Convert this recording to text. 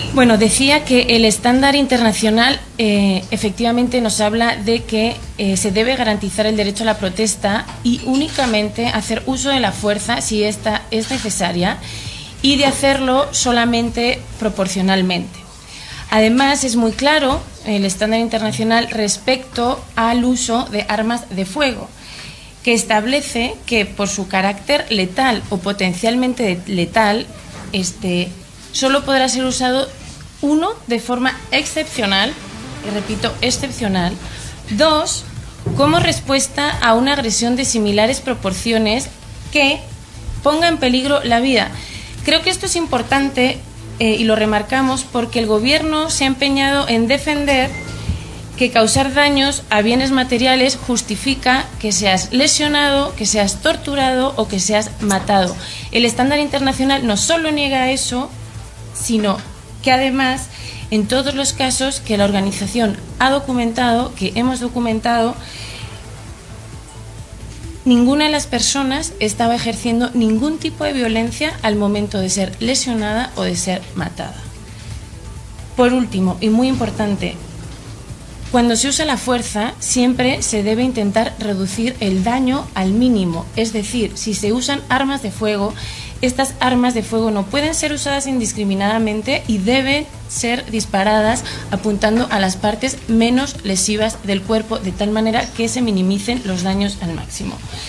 Bueno, decía que el estándar internacional efectivamente nos habla de que se debe garantizar el derecho a la protesta y únicamente hacer uso de la fuerza si esta es necesaria y de hacerlo solamente proporcionalmente. Además, es muy claro el estándar internacional respecto al uso de armas de fuego, que establece que por su carácter letal o potencialmente letal, solo podrá ser usado uno de forma excepcional, y repito, excepcional. Dos, como respuesta a una agresión de similares proporciones que ponga en peligro la vida. Creo que esto es importante y lo remarcamos porque el Gobierno se ha empeñado en defender que causar daños a bienes materiales justifica que seas lesionado, que seas torturado o que seas matado. El estándar internacional no solo niega eso, sino que además, en todos los casos que la organización ha documentado, que hemos documentado, ninguna de las personas estaba ejerciendo ningún tipo de violencia al momento de ser lesionada o de ser matada. Por último, y muy importante, cuando se usa la fuerza, siempre se debe intentar reducir el daño al mínimo. Es decir, si se usan armas de fuego, estas armas de fuego no pueden ser usadas indiscriminadamente y deben ser disparadas apuntando a las partes menos lesivas del cuerpo, de tal manera que se minimicen los daños al máximo.